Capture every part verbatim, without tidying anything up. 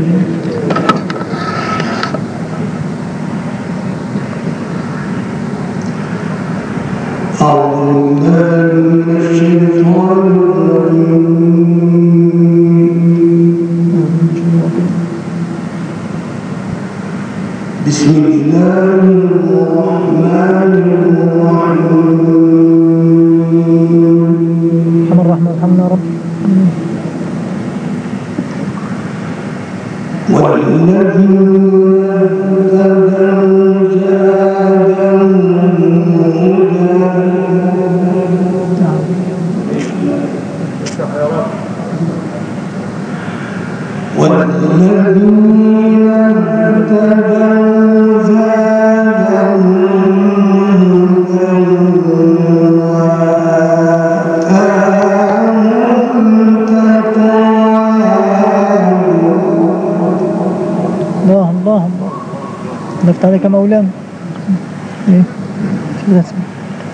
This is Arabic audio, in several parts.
بسم الله الرحمن الرحيم. الرحمن الرحمن الحمد لله رب والذين اهتدوا زادهم هدى وآتاهم تقواهم. الله الله الله لفت عليك مولانا. ايه شو اسمه؟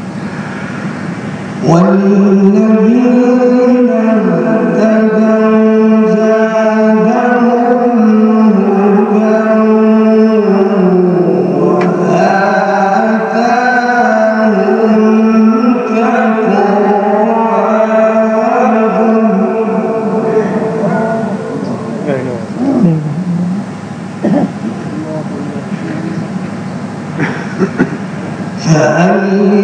والذين اهتدوا زادهم هدى وآتاهم تقواهم. فهل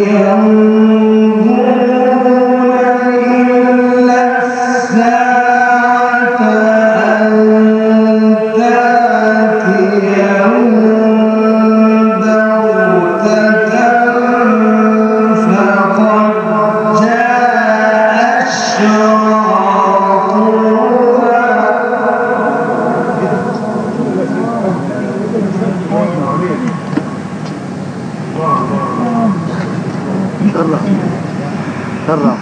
ينظرون إلا الساعة أن تأتيهم بغتة فقد جاء أشراطها. شرع شرع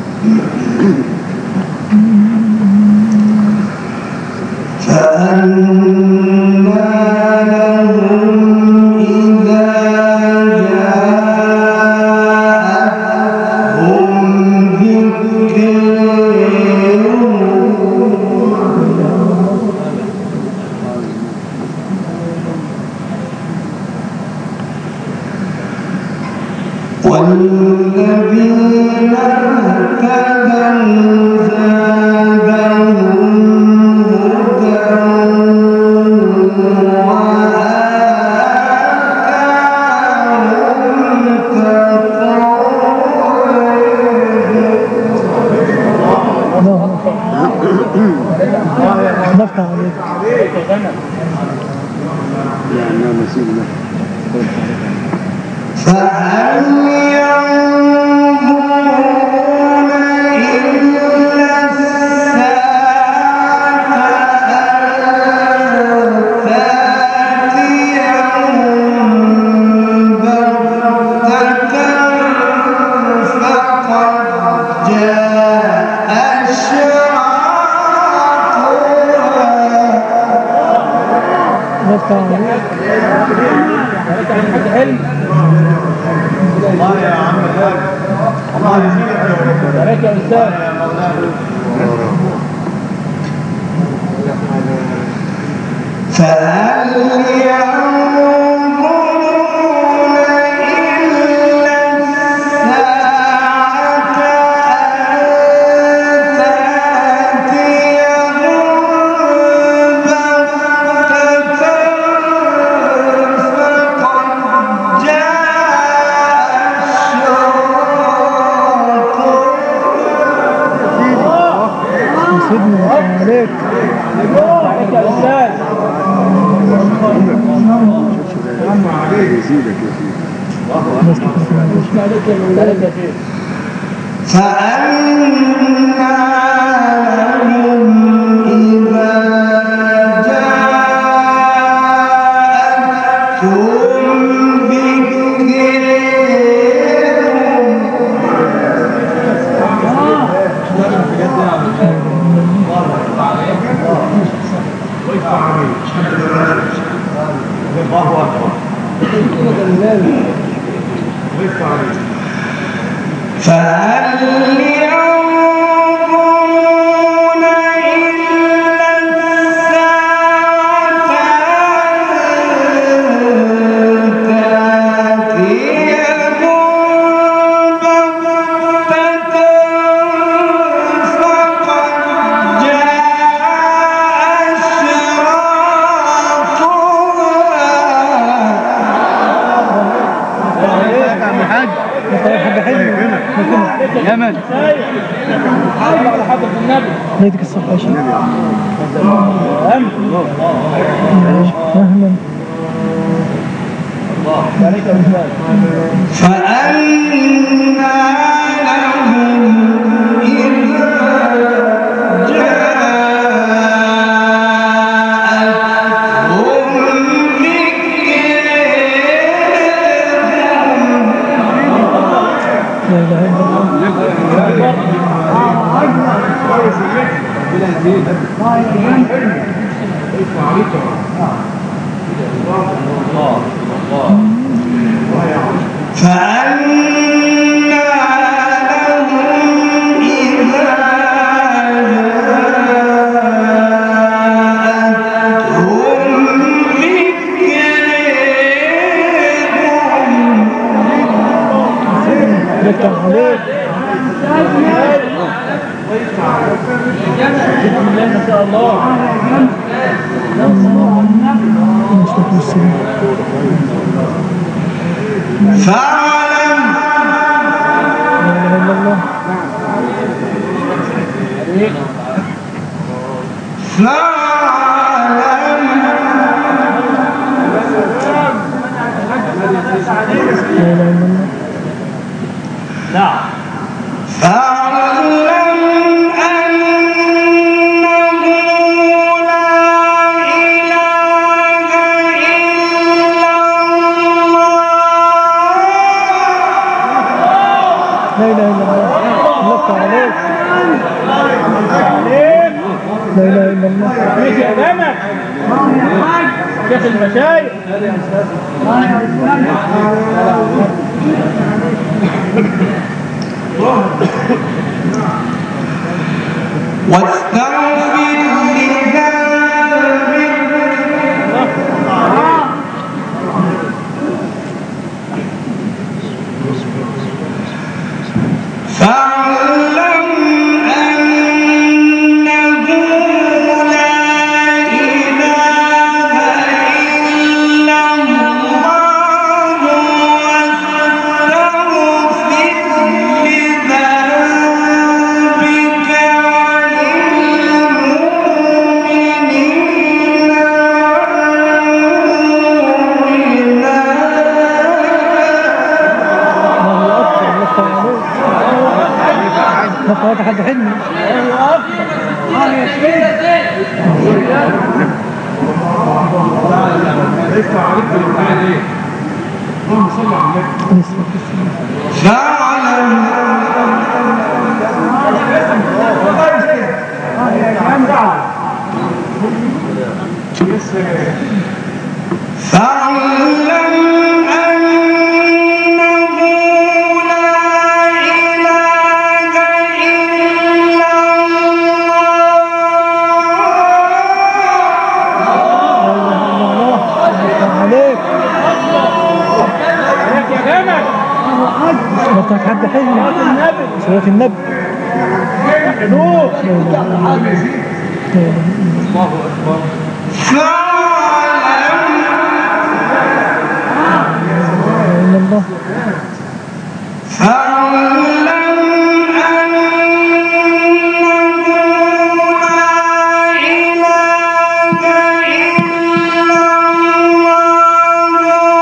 فأنى لهم إذا جاءتهم ذكرهم. والذين اهتدوا زادهم هدى وآتاهم تقواهم. لفت عليك. يعني نسيبنا. فهل ينظرون إلا الساعة أن تأتيهم بغتة فقد جاء أشراطها. لفت عليك. الله يا عم الحاج، الله يزيدك عليك يا أستاذ. فهل ينظرون إلا الساعة أن تأتيهم بغتة فقد جاء أشراطها. سيدنا عليك. عليك يا أستاذ. يزيدك يا سيدي. عليك يا مولانا يا سيدي. فأنى لهم إذا جاءتهم ذكرهم. الله أكبر. فهل ينظرون إلا الساعة محمد على حضرة النبي. الله يديك الصحة يا شيخ. أهم. أهلا. عليك يا أستاذ. فأنى لهم إذا جاءتهم ذكرهم لا إله إلا الله. فأنى لهم إذا جاءتهم ذكرهم ذكر عليك. ما شاء الله. الصلاة والسلام. فاعلم لا إله إلا الله. فاعلم لا إله إلا الله. نعم. فاعلم أنه لا إله إلا الله. لا إله إلا الله. الله عليك. لا إله إلا الله. عليك يا أمامك. شيخ المشايخ. واستغفر لذنبك فاعلم أنه لا إله إلا الله واستغفر لذنبك ما خلاص حد حلمي. فاعلم أنه لا إله إلا الله. عليك. عليك يا جمل. ما حد حلمي. صلاة النبي. نور. لا إله إلا الله. فاعلم أنه لا إله إلا الله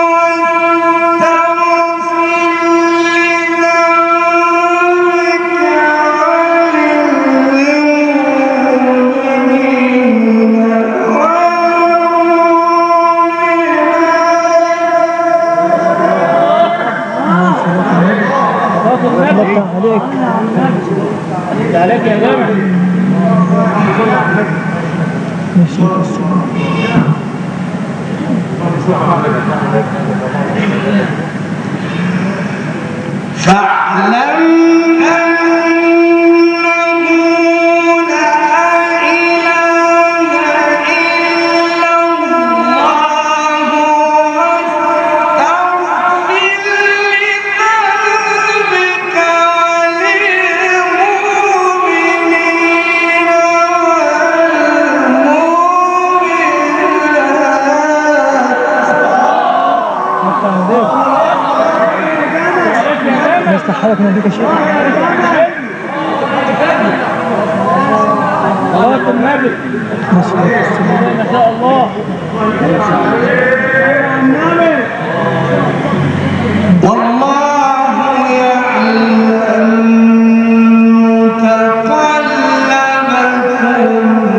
واستغفر الله عليك. عليك يا جمل. ماشي السلام. فاعلم أنه لا إله إلا الله واستغفر لذنبك وللمؤمنين والمؤمنات. ما استحالك من ذيك الشيء. النبي نصرة السلام. ما شاء الله والله يعلم تقلبكم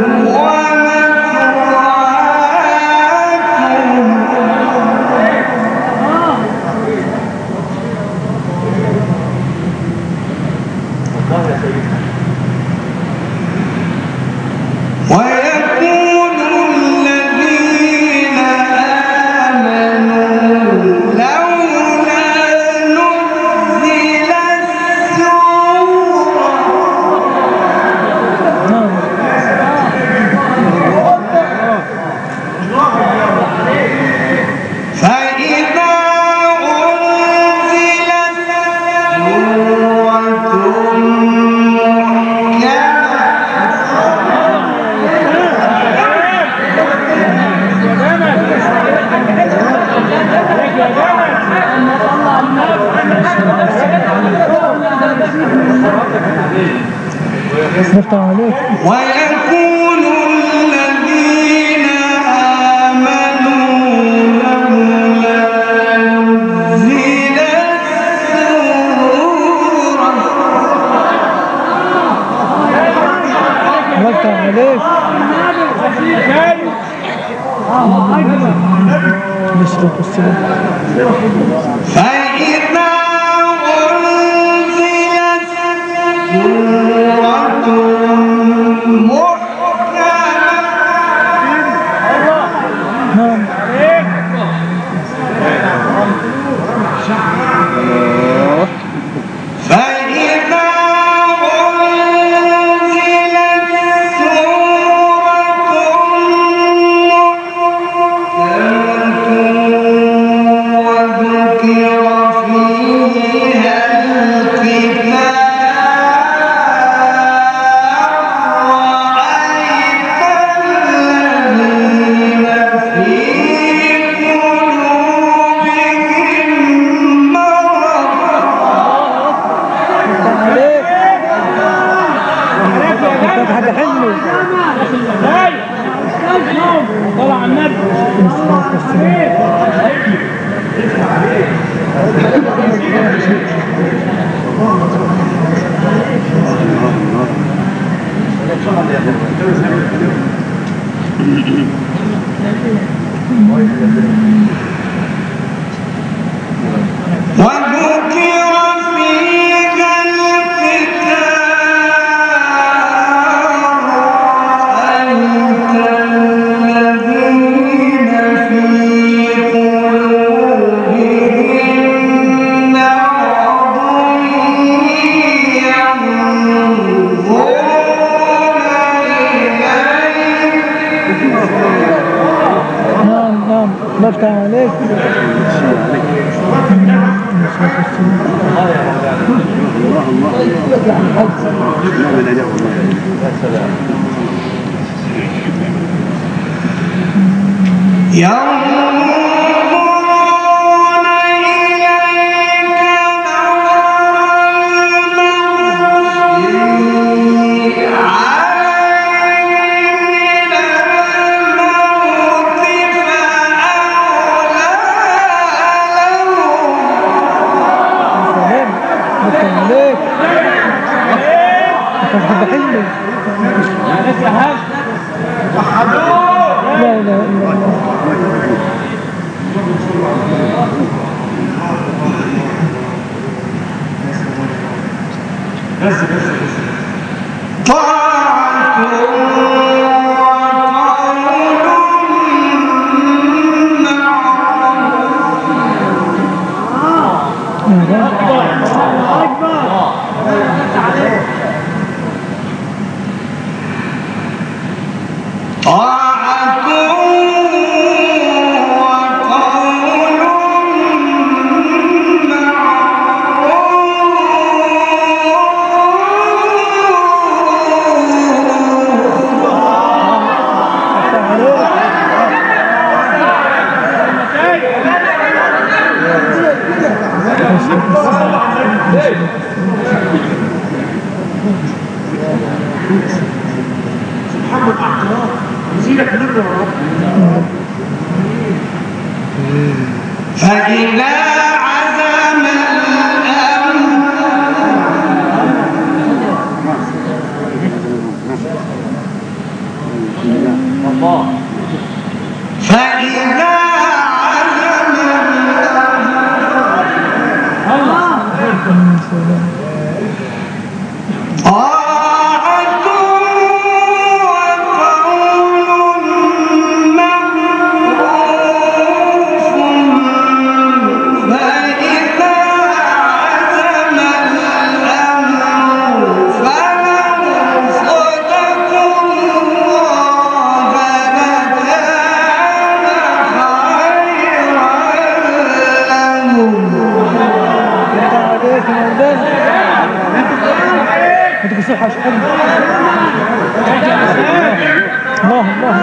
ويقول الذين آمنوا لولا نزل السورة فإذا أنزلت نفتح عليك. ويقول الذين آمنوا لولا نزل السورة نفتح عليك. نصرة السلام. فإذا أنزلت سورة محكمة نعم. فإذا أنزلت سورة محكمة وذكر فيها القتال رأيت الذين في قلوبهم مرض عليك. نفتح حاجة حلوة. طلع على النبي نصرة السلام. وذكر فيها القتال رأيت الذين في قلوبهم مرض ينظرون إليك نعم نعم. نفتح عليك. نصرة السلام. ينظرون إليك نظر المغشي عليه من الموت فأولى لهم. سلام. نفتح عليك. نفتح حاجة حلوة. لا إله إلا الله. طاعة وقول معروف فإذا عزم الأمر فإذا عزم طاعة وقول معروف فإذا عزم الأمر فلو صدقوا الله لكان خيرا لهم. يعطيك الصحة شكرا. الله الله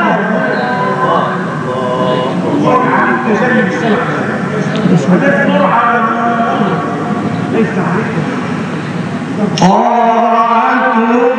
طاعة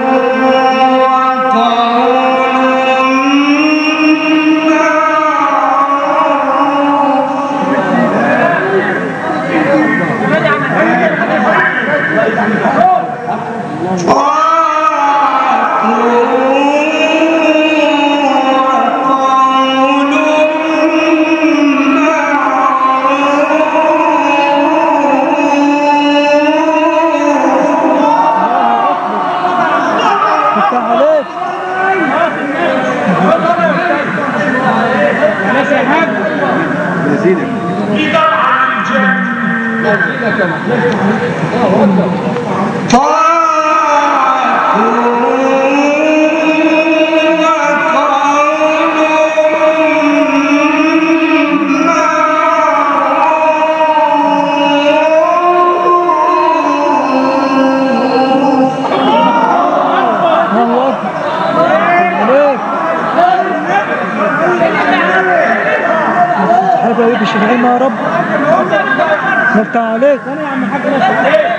الشفعين يا رب. نفتح عليك انا يا عم الحاج. نفتح عليك.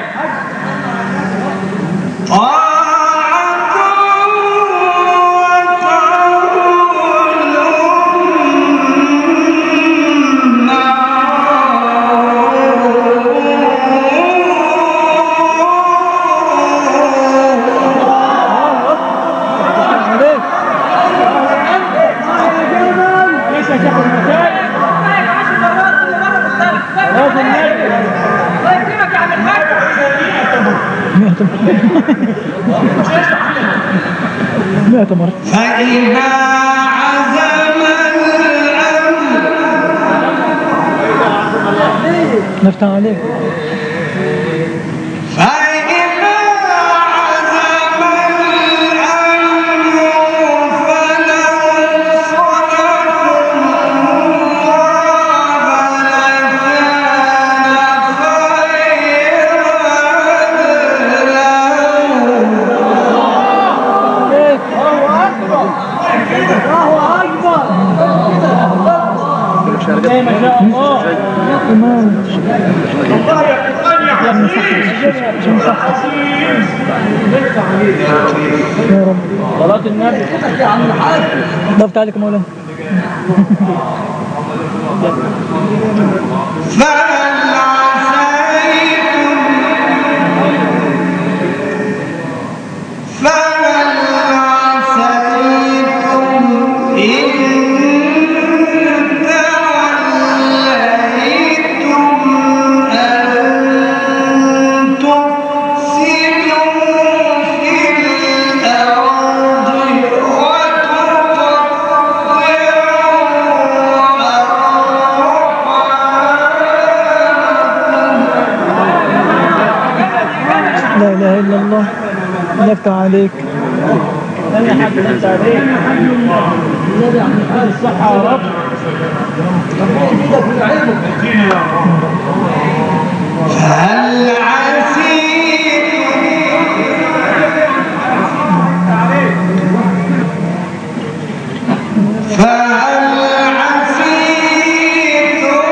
مئة مرة. فإذا عزم الأمر نفتح عليك. فإذا عزم الأمر فلو صدقوا الله لكان ما شاء الله. تمام. الله يقطن يا حسين. يا رب. صلاة النبي. ضفت عليك مولانا. فهل عسيتم فهل عسيتم إن لا إله إلا الله. نفتح عليك. يا حاج نفتح عليك. الصحة يا رب. فهل عسيتم فهل عسيتم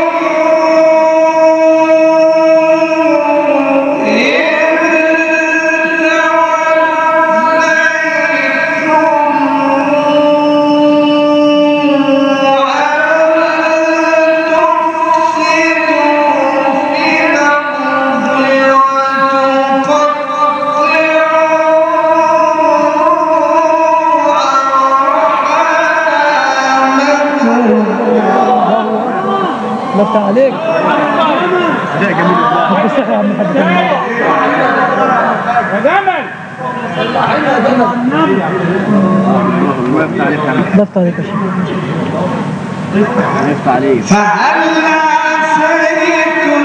إن توليتم بفتح عليك. اداء جميل والله. بالصحة يا عم الحاج كمان. يا جمل الله يفتح عليك يا عم. بفتح عليك يا شيخ. الله يفتح عليك. فهل عسيتم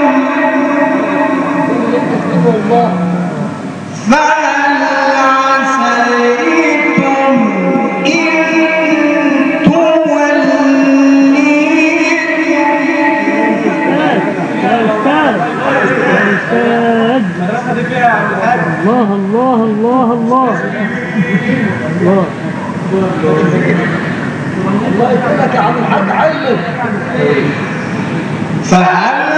فهل عسيتم إن توليتم الله الله الله الله الله الله يقولك يا عم الحاج علم. فهل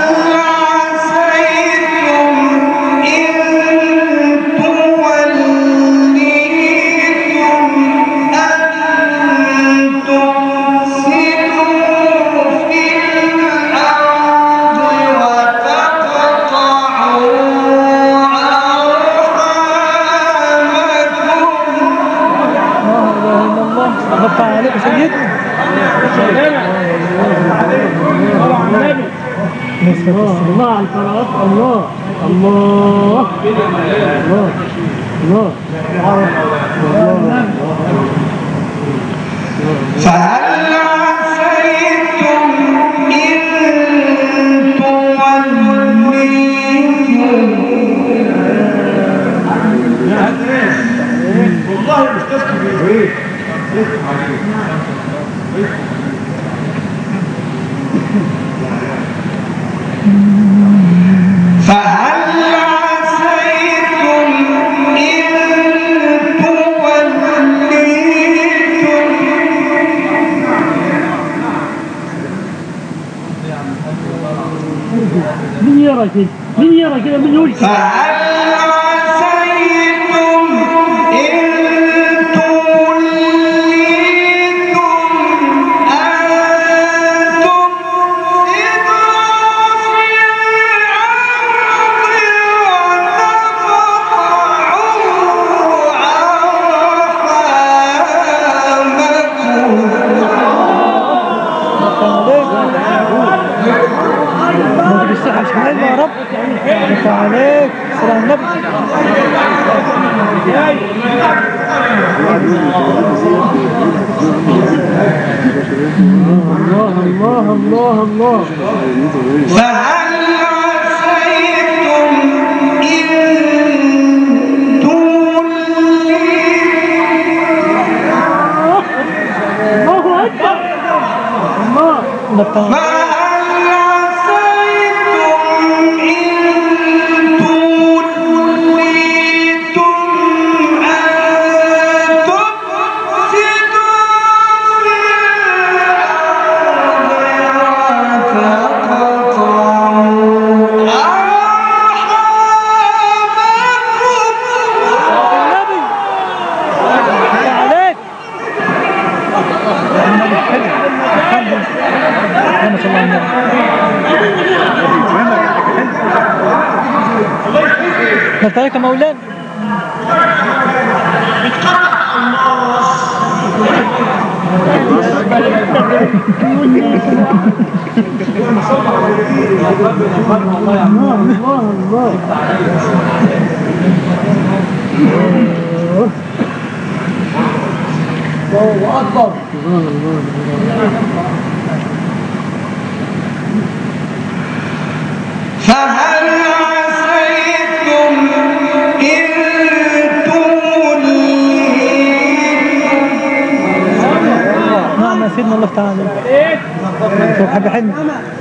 عسيتم إن توليتم أن تفسدوا في الأرض وتقطعوا أرحامكم. بفتح عليك يا سيدي. الله الله على القراءات. الله الله الله الله فهل عسيتم إن توليتم والله مش تسكت فهل عسيتم إن توليتم من يرى كده من يرى كده من يقول كده. فهل عسيتم إن توليتم أن تفسدوا في بالصحة مش حلوة يا رب. بفتح عليك. سلام النبي. الله الله الله الله فهل عسيتم إن توليتم الله أكبر. الله بفتح عليك. فهل عسيتم إن توليتم أن تفسدوا في الأرض وتقطعوا أرحامكم. بفتح عليك. النبي حلو. الحمد لله. اللهم صل على النبي. بفتح عليك يا مولانا. الله الله الله أكبر. فهل عسيتم إن توليتم نعم يا سيدنا. الله يفتح عليك. شوف حاجة حلوة.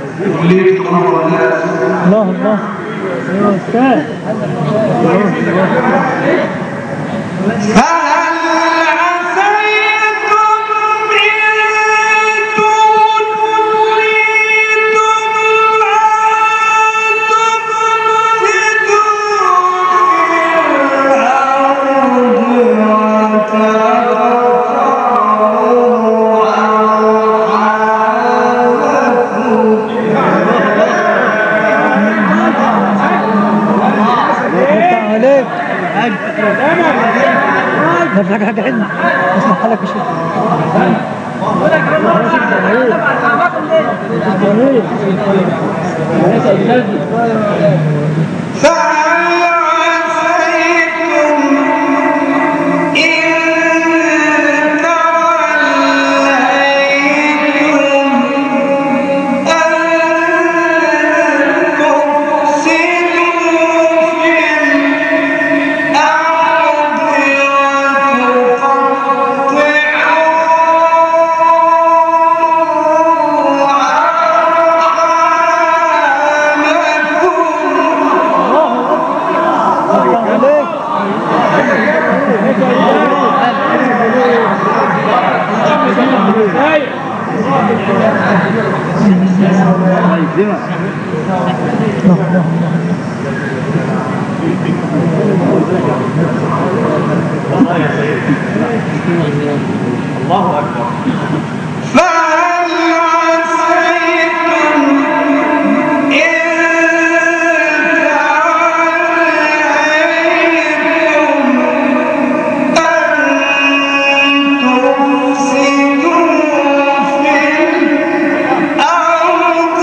الله الله. يا أستاذ. فهل عسيتم إن توليتم في حاجة حاجة حلوة اسمع لك يا شيخ. النبي ليس النبي فهل عسيتم إن توليتم أن تفسدوا في الأرض الله أكبر. فهل عسيتم إن توليتم أن تفسدوا في الأرض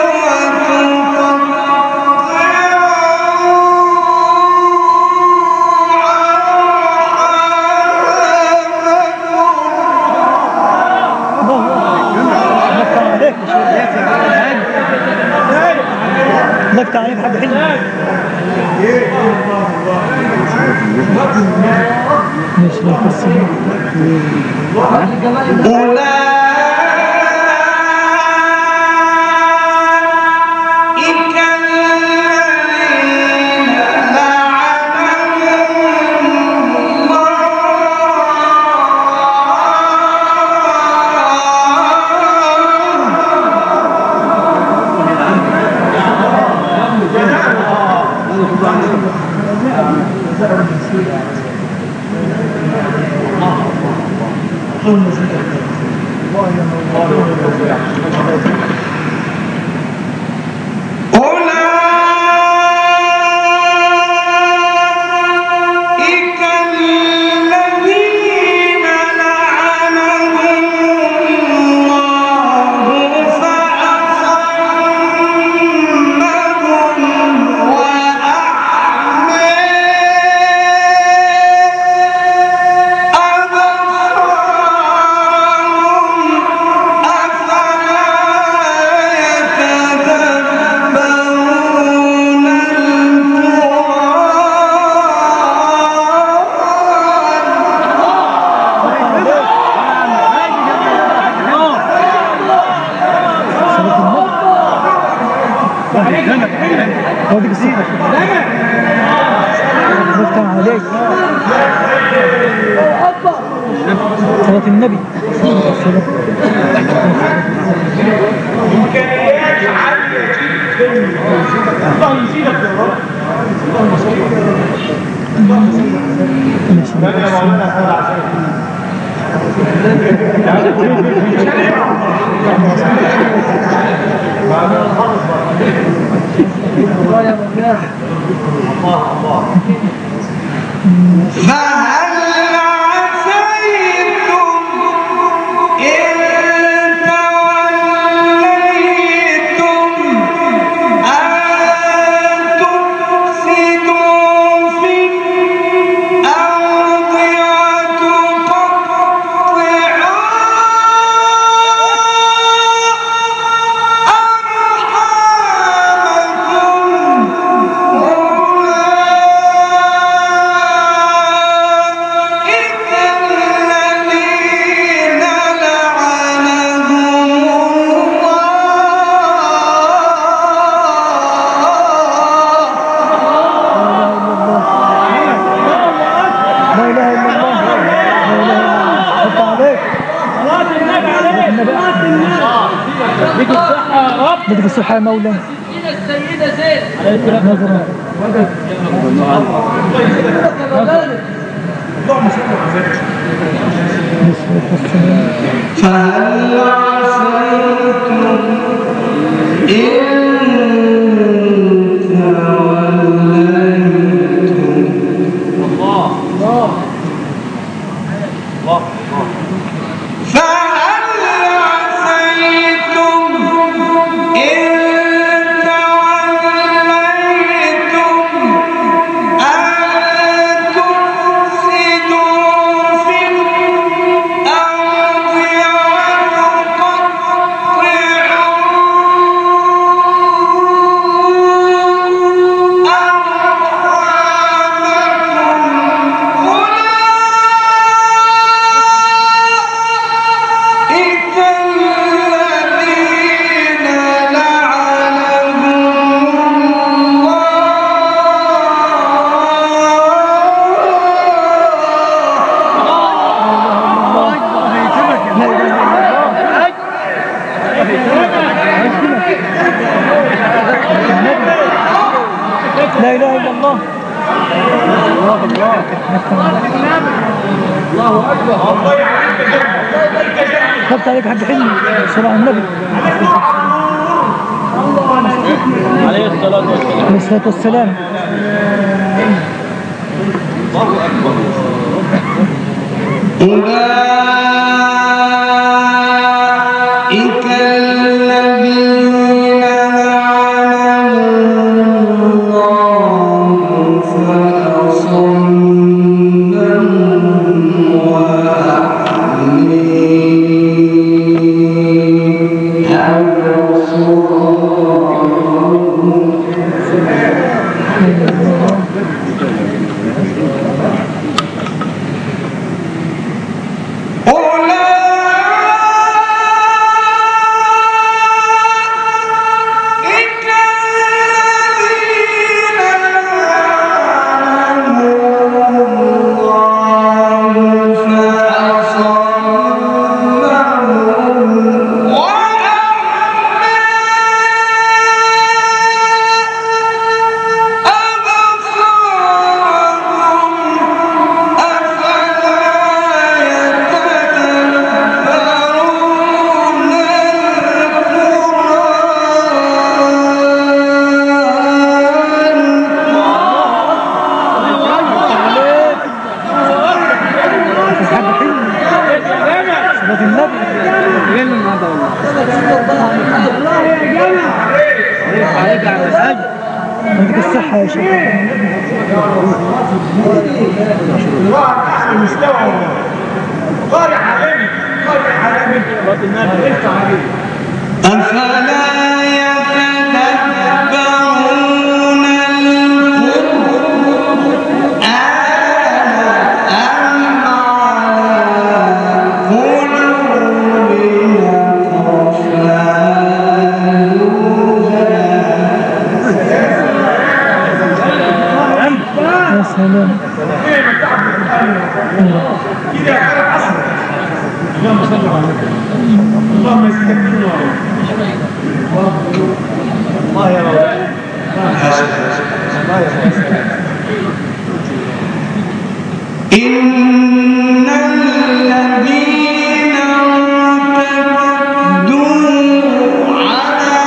نكت عليك حاجة حلوة ماشي لا تسمع أولئك الذين لعنهم أولئك الذين لعنهم الله فأصمهم وأعمى أبصارهم أفلا يتدبرون هوديك الصحة نكت عليك صلاة النبي إمكانيات عالية جدا. الله يزيدك يا رب. ماشي يا مولانا صلى على فهل عسيتم إن توليتم أن تفسدوا في الأرض بدك الصحة يا مولانا السيدة زين نظرا فهل عسيتم إن توليتم فهل عسيتم إن لا اله الا الله. الله الله الله اكبر. الله يعلمك جد. الله يبارك جد. خبط عليك حق حلمي صلى على النبي عليه الصلاة والسلام. عليه الصلاة والسلام. الله اكبر. أولئك الذين لعنهم الله فأصمهم وأعمي أبصارهم. عندك الصحة يا شيخ. الواحد احسن مستوى والله. قارئ عالمي قارئ عالمي. أفلا يتدبرون القرآن أم على قلوب أقفالها. يا سلام. كده على عصر. اللهم صل على النبي. اللهم استكبرنا. الله يا رب. الله يا رب. إن الذين ارتدوا على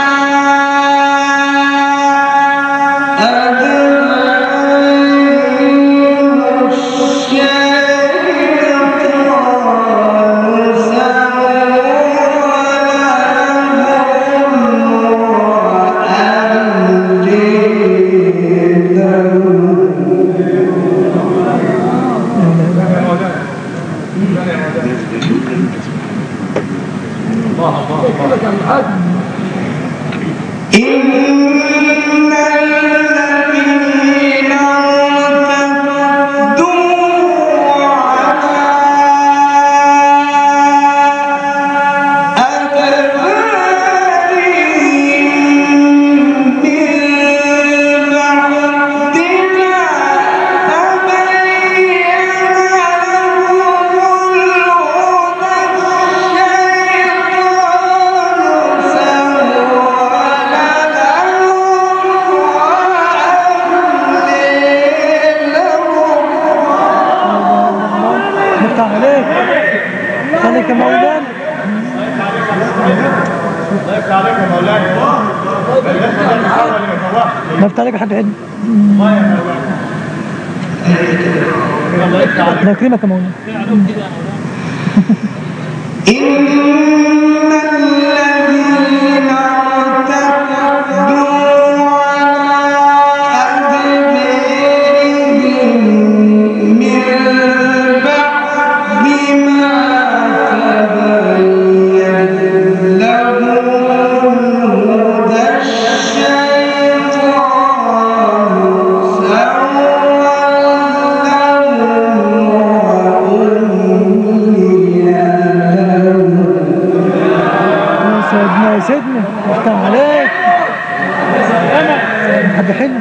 أدبارهم الشيطان إن الذين ارتدوا على أدبارهم من بعد ما تبين لهم عليك مولانا. الله يفتح عليك يا مولانا. نفتح عليك حد عدل. الله يا مولانا. الله يفتح عليك. الله يكرمك يا مولانا. إن الذين ارتدوا على أدبارهم من بعد ما تبين لهم الهدى الشيطان سول لهم وأملي لهم. سيدنا يا سيدنا افتح عليك حد حلو.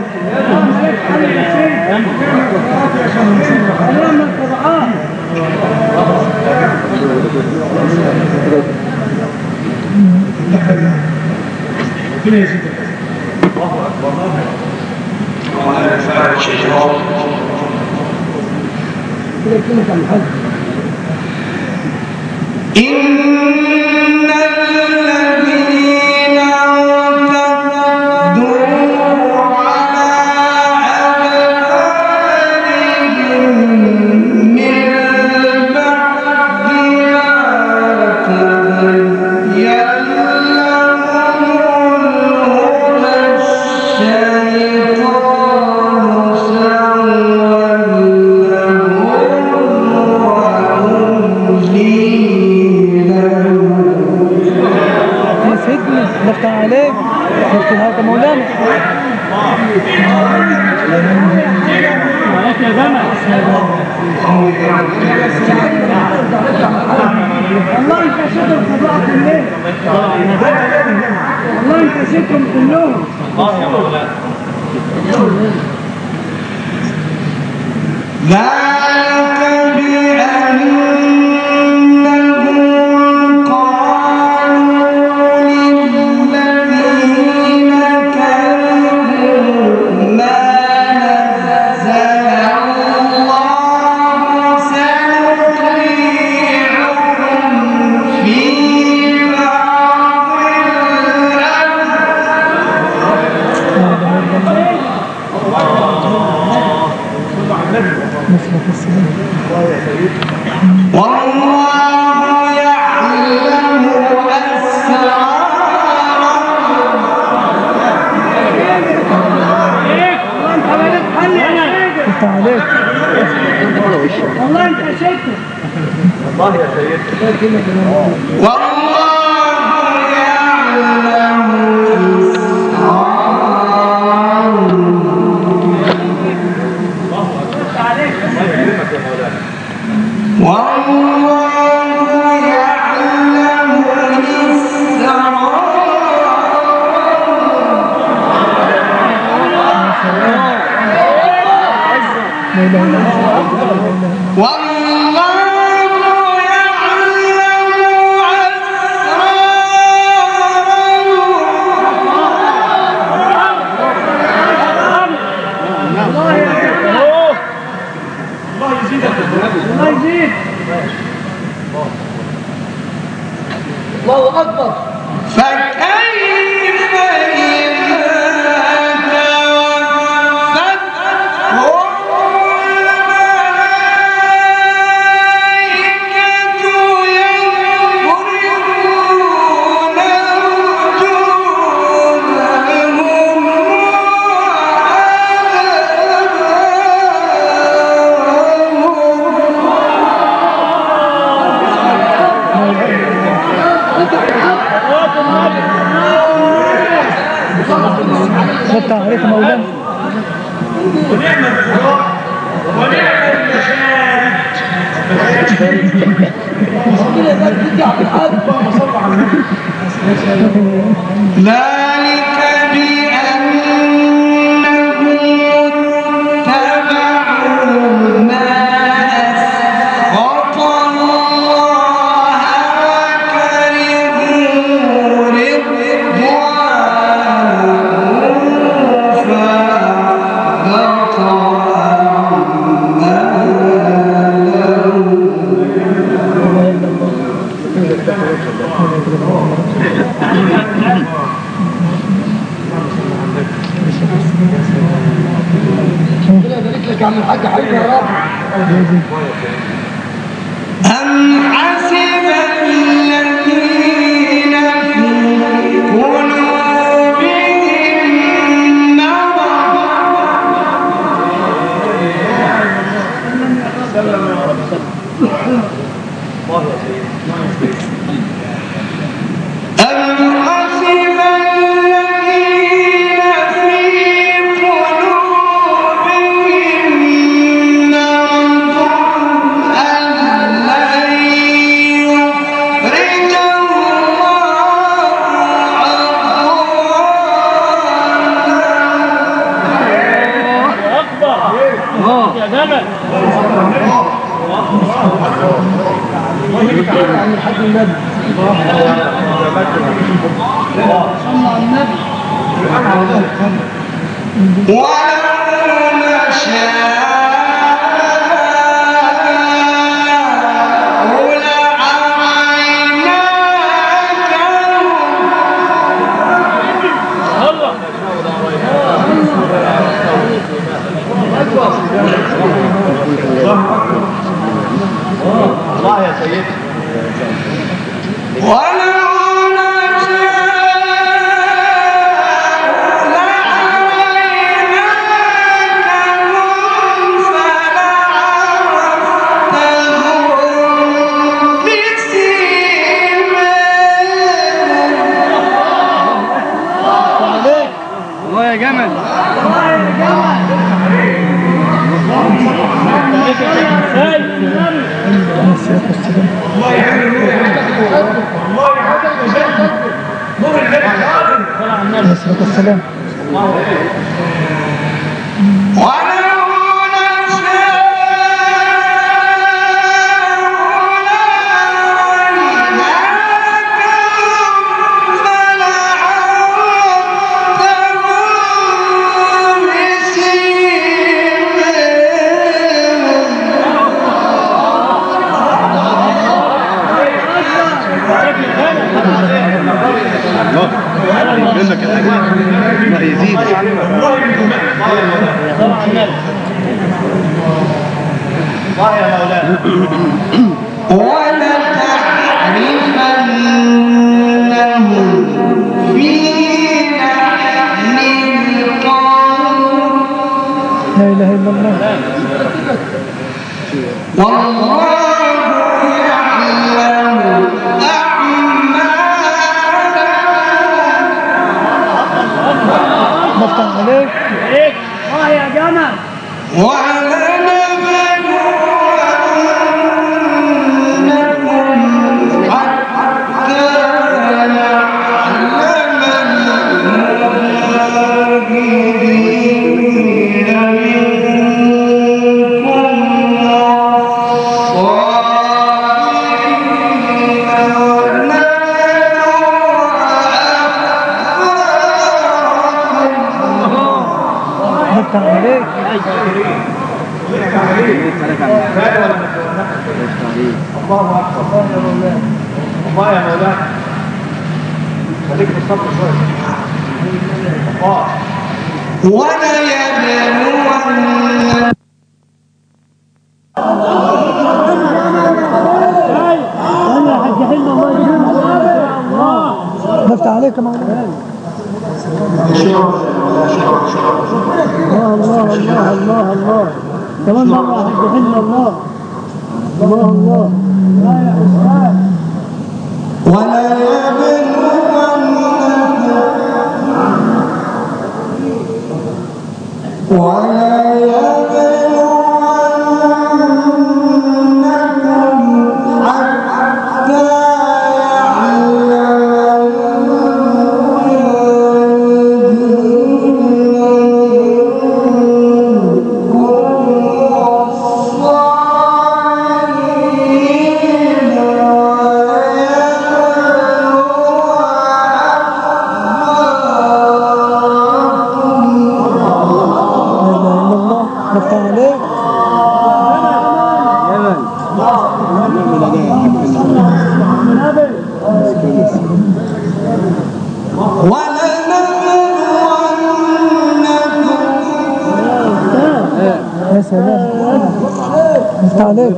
ربنا يزيدك. كده كلمة عن الحج. إن الذين ارتدوا على أدبارهم من بعد ما تبين لهم الهدى الشيطان سول لهم وأملي يا سيدنا نفتح عليك نفتح هذا مولانا عليك يا جمل. والله انت شكرا فضاء الليل. والله انت شكرا كلهم. ذلك بأنهم قالوا للذين كرهوا ما نزل الله سنطيعكم في بعض نصرة السلام والله يعلم أسرارهم نفتح عليك والله انت شكرا. والله يعلم إسرارهم والله يعلم إسرارهم لا إله إلا الله والله الله يزيد. الله اكبر. فكيف إذا توفتهم الملائكة يضربون وجوههم نفتح عليك مولانا ونعم الفراق ونعم المشاهد. كده ده بتيجي على الحج. اللهم صل على النبي. ذلك بأنهم اتبعوا ما أسخط الله وكرهوا رضوانه فأحبط كده يبارك لك يا عم الحاج حبيبي يا رب. أم حسب الذين في قلوبهم مرض أم حسب الذين في قلوبهم مرض أن لن يخرج الله أكبر يا جمل. عم الحاج النبي. الله يا سيدي. الله يا جمل. الله يعلم الله يعلم نور النبي عليه الصلاة والسلام. منك الحاجات ما يزيد. الله يا مولانا. لا إله إلا الله. والله يعلم نفتح عليك. عليك. اه يا جمل. نفتح عليك. الله اكبر. الله يا مولانا. خليك في الصبر شويه. الله. وليبلون نفتح عليك يا مولانا. الله الله الله الله الله. كمان مرة حج حلم الله. الله الله. يا سلام. نفتح عليك.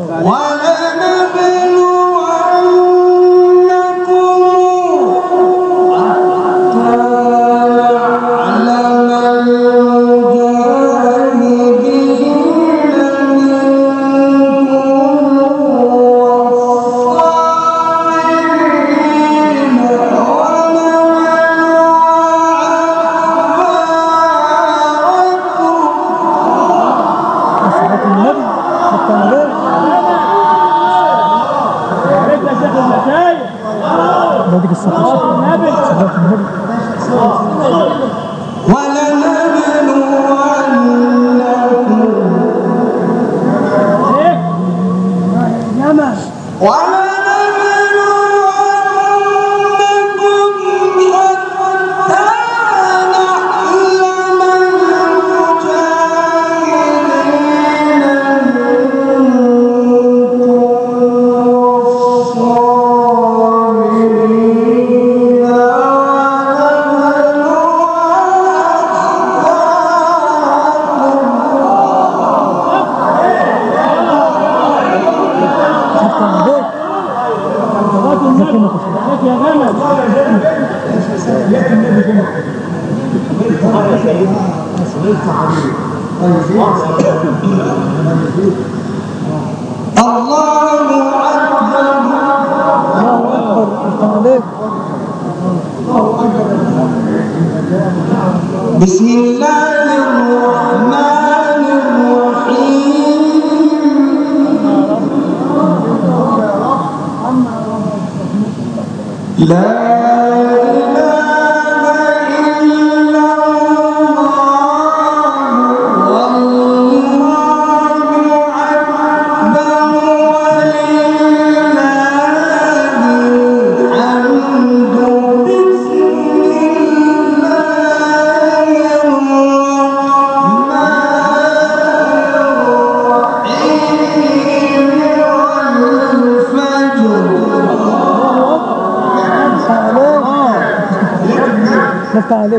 بدك الصلاة النبي صلاة النبي. ولنبلونكم بسم الله الرحمن الرحيم لا لفت عليك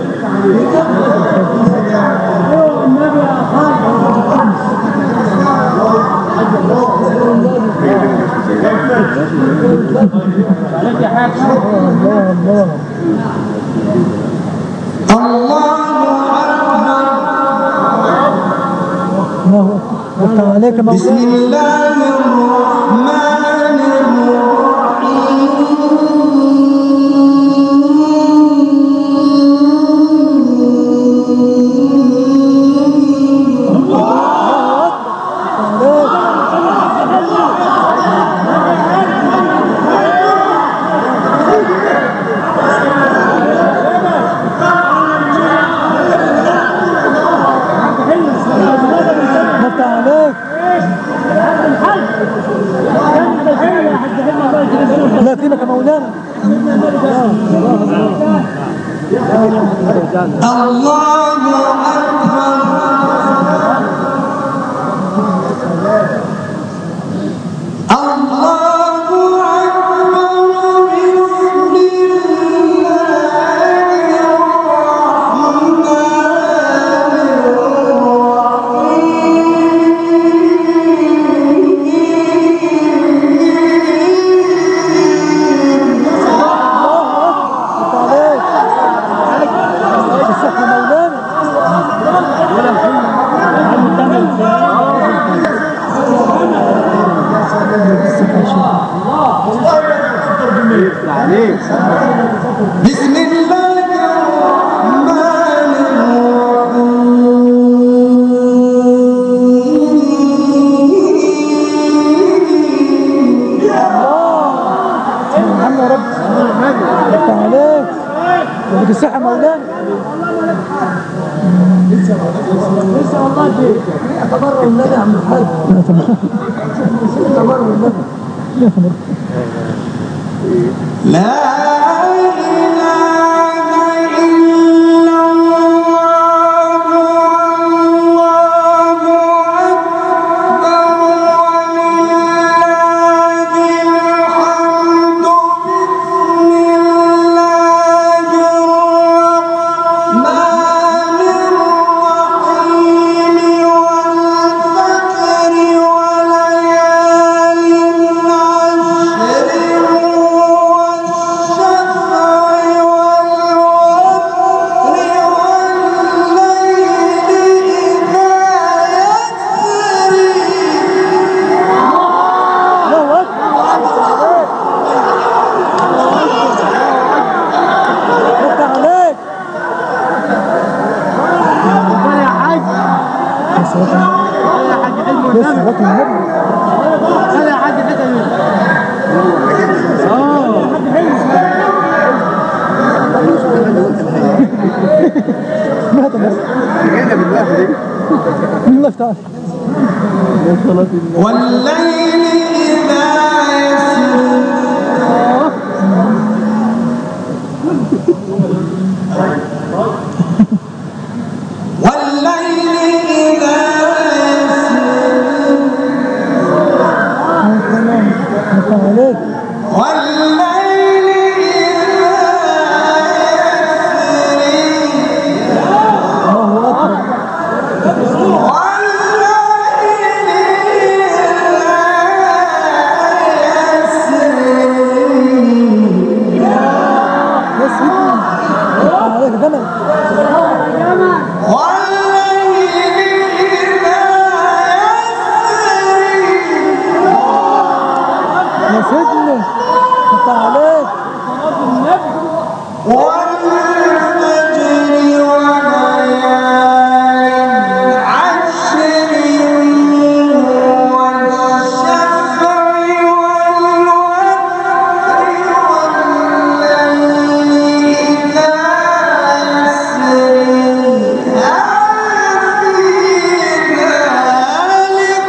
الله لفت عليك بسم الله الرحمن لا فينك يا مولانا الله أكبر بسم الله الرحمن الرحيم عم يا رب لفت عليك وديك الصحة مولانا لسه والله فيك تبرع النبي يا عم الحاج تبرع النبي لا لسه غطي النبي هذا يا حاج حتى مات بس الله يفتح والليل إذا يسر والليل إذا عليك والليل الله أكبر والليل عليك جمل يا سيدنا انت عليك والفجر وليال عشر والشفع والوتر والليل إذا يسري هل في ذلك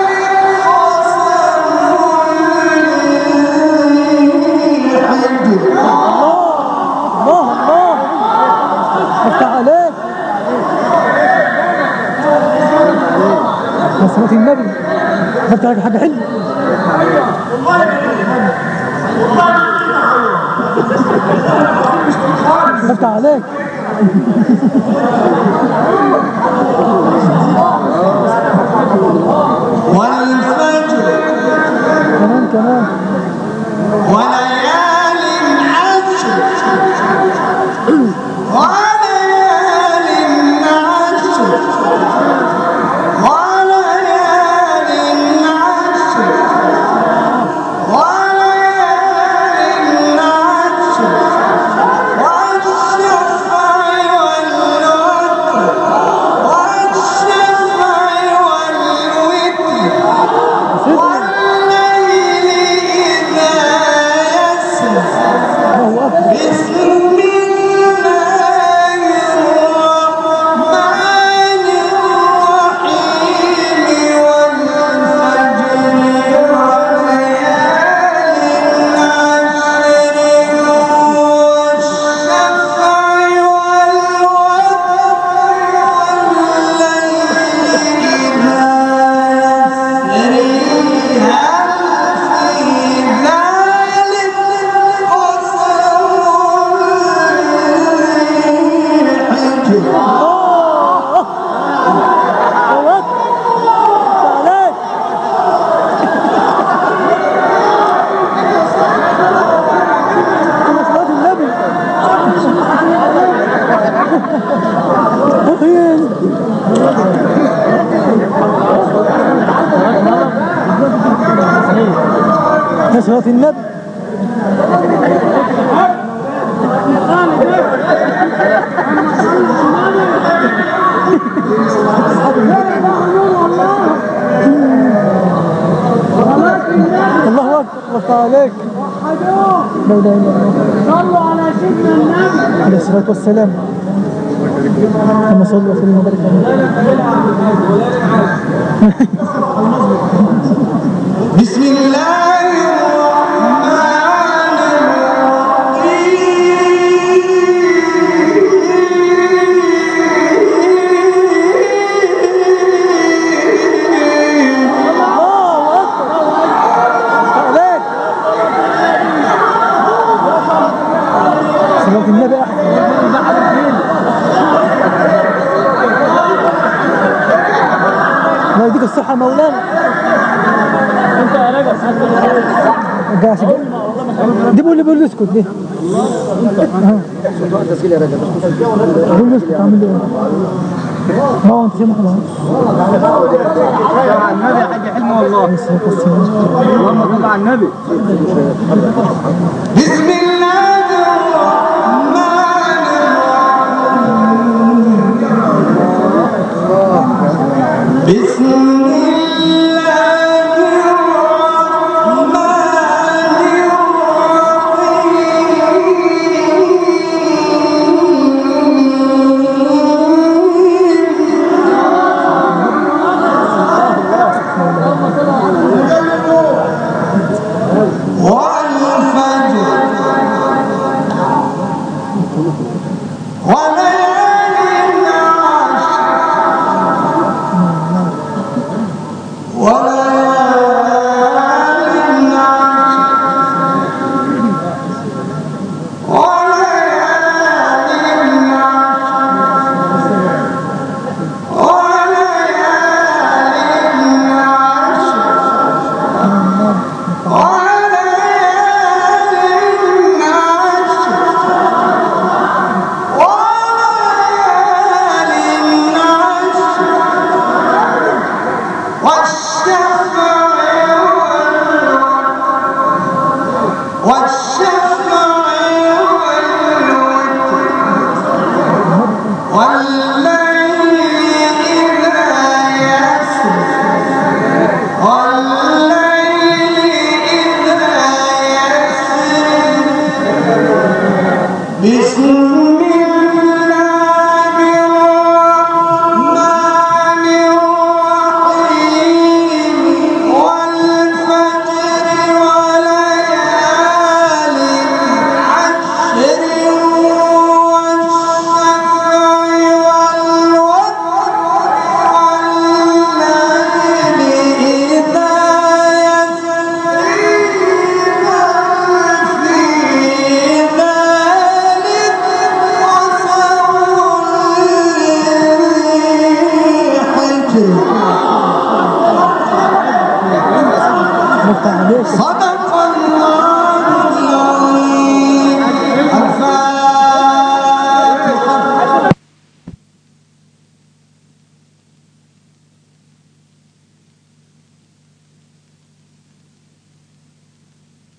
قسم لذي حجر. الله الله انت عليك يا صلاة النبي خدت لك حاجة حلوة خدت عليك والفجر كمان كمان وليال عشر وليال عشر وليال عشر وليال عشر والشفع والوتر والشفع والوتر والليل إذا يسر الله أكبر بسم الله الرحمن الرحيم والفجر وليال عشر والشفع والوتر والليل إذا يسري هل في ذلك قسم لذي حجر. الله أكبر انت عليك يا صلاة النبي أخيين يا صلاة النبي الله أكبر الله عليك لا إله إلا الله صلوا على سيدنا النبي عليه الصلاة والسلام كما صلوا وسلموا وبارك بسم الله الرحمن الرحيم الله أكبر عليك صلاة النبي أحسن الله يديك الصحة مولانا انت يا رجل رجع سجل دي بقول لي بقول لي اسكت دي بقول لي اسكت عامل ايه ما هو انت شايف خلاص على النبي يا حاج حلمي والله اللهم صل على النبي. بسم الله الرحمن الرحيم بسم الله الرحمن الرحيم والفجر وليال عشر وليال عشر وليال عشر وليال عشر وليال عشر مفتاح عليك.